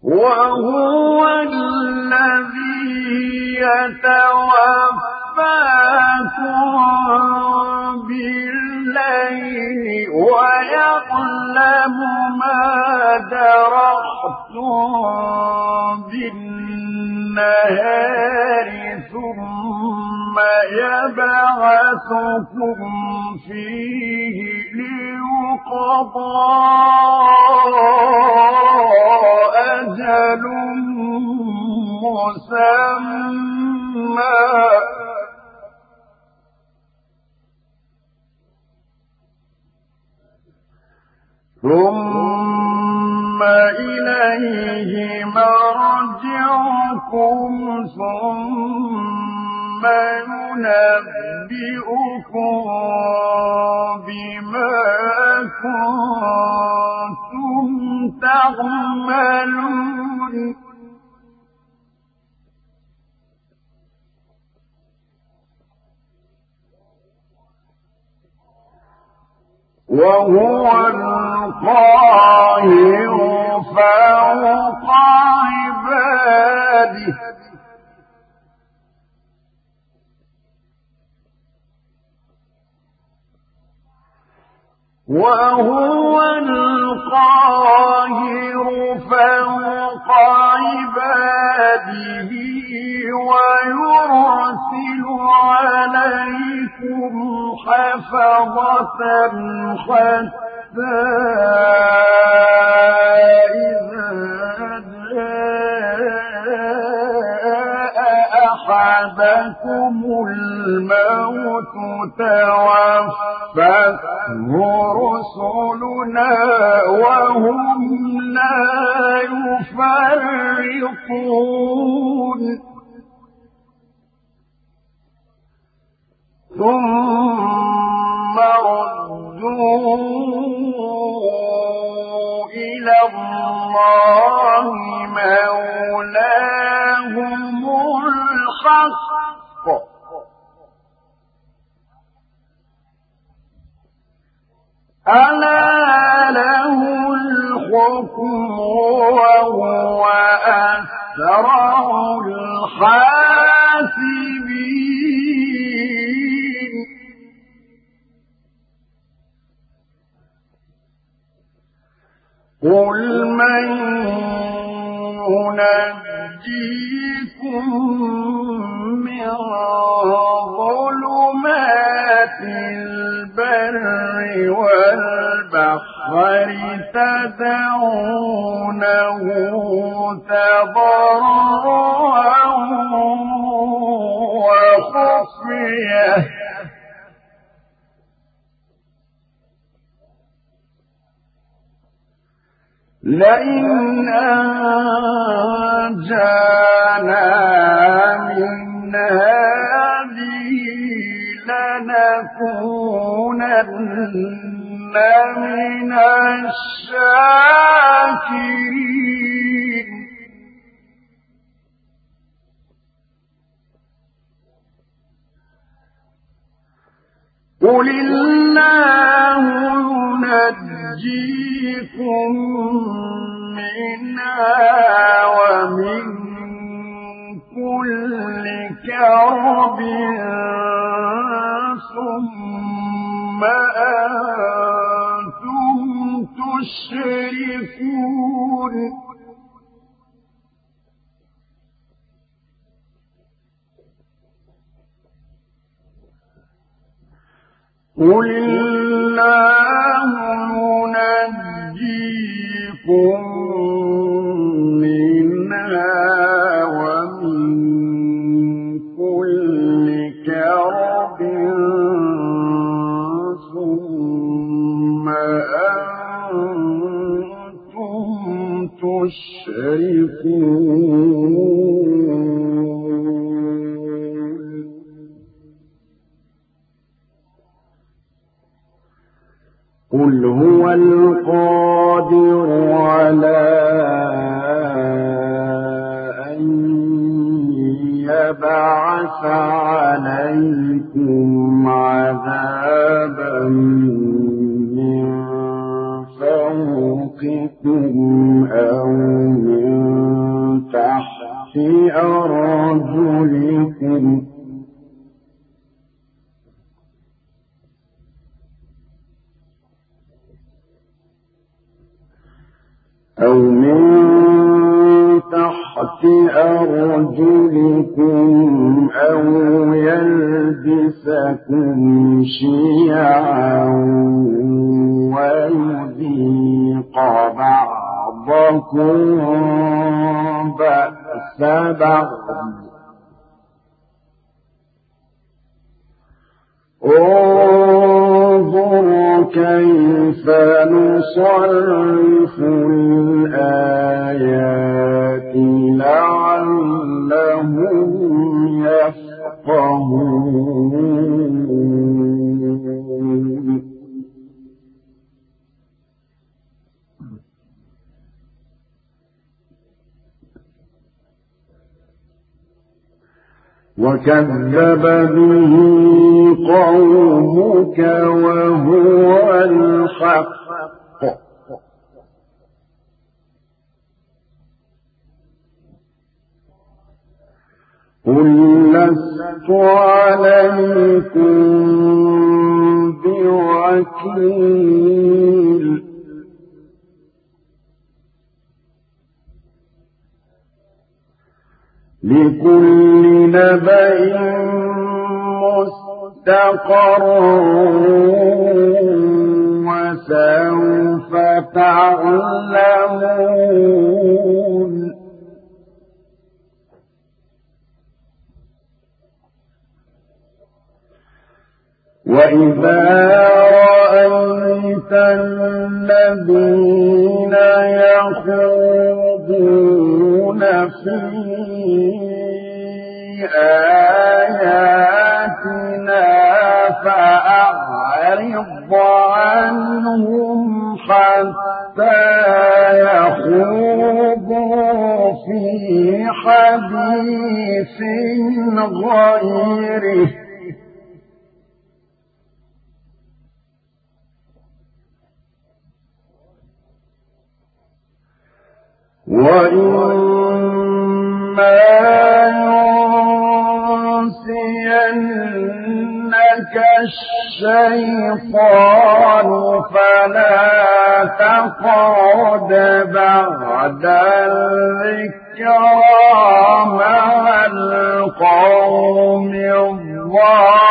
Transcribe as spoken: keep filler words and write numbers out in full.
وهو الذي يتوفاكم بالليل ويعلم ما جرحتم بالنهار ثم يبعثكم فيه ليقضى أجل مسمى ثم إليه مرجعكم ثم ينبئكم بما كنتم تعملون وهو القاهر فوق عباده وهو القاهر فوق عباده ويرسل عليكم حفظة حتى إذا جاء أحدكم الموت توفته رسلنا وهم لا يفرطون ثم ردوا إلى الله مولاهم الحق ألا له الحكم وهو أسرع الحاسبين قل من ينجيكم من ظلمات البر والبحر تدعونه تضرعا وخفية لئن أنجانا من هذه لنكونن من الشاكرين قل الله ينجيكم منها ومن كل كرب ثم أنتم تشركون قل الله ينجيكم منها ومن كل كرب ثم أنتم تشركون قل هو القادر على أن يبعث عليكم عذابا من فوقكم أو من أرجلكم أو من تحت أرجلكم أو يلبسكم شيعا ويذيق بعضكم بأس بعض انظر كيف نصرف الآيات لعلهم يفقهون وكذب به قومك وهو الحق قل لست عليكم بوكيل لكل نبأ مستقر وسوف تعلمون وإذا رأيت الذين يخوضون في آياتنا فأعرض عنهم حتى يخوضوا في حديث غيره وإما ينسينك الشيطان فلا تقعد بعد الذكرى مع القوم الظالمين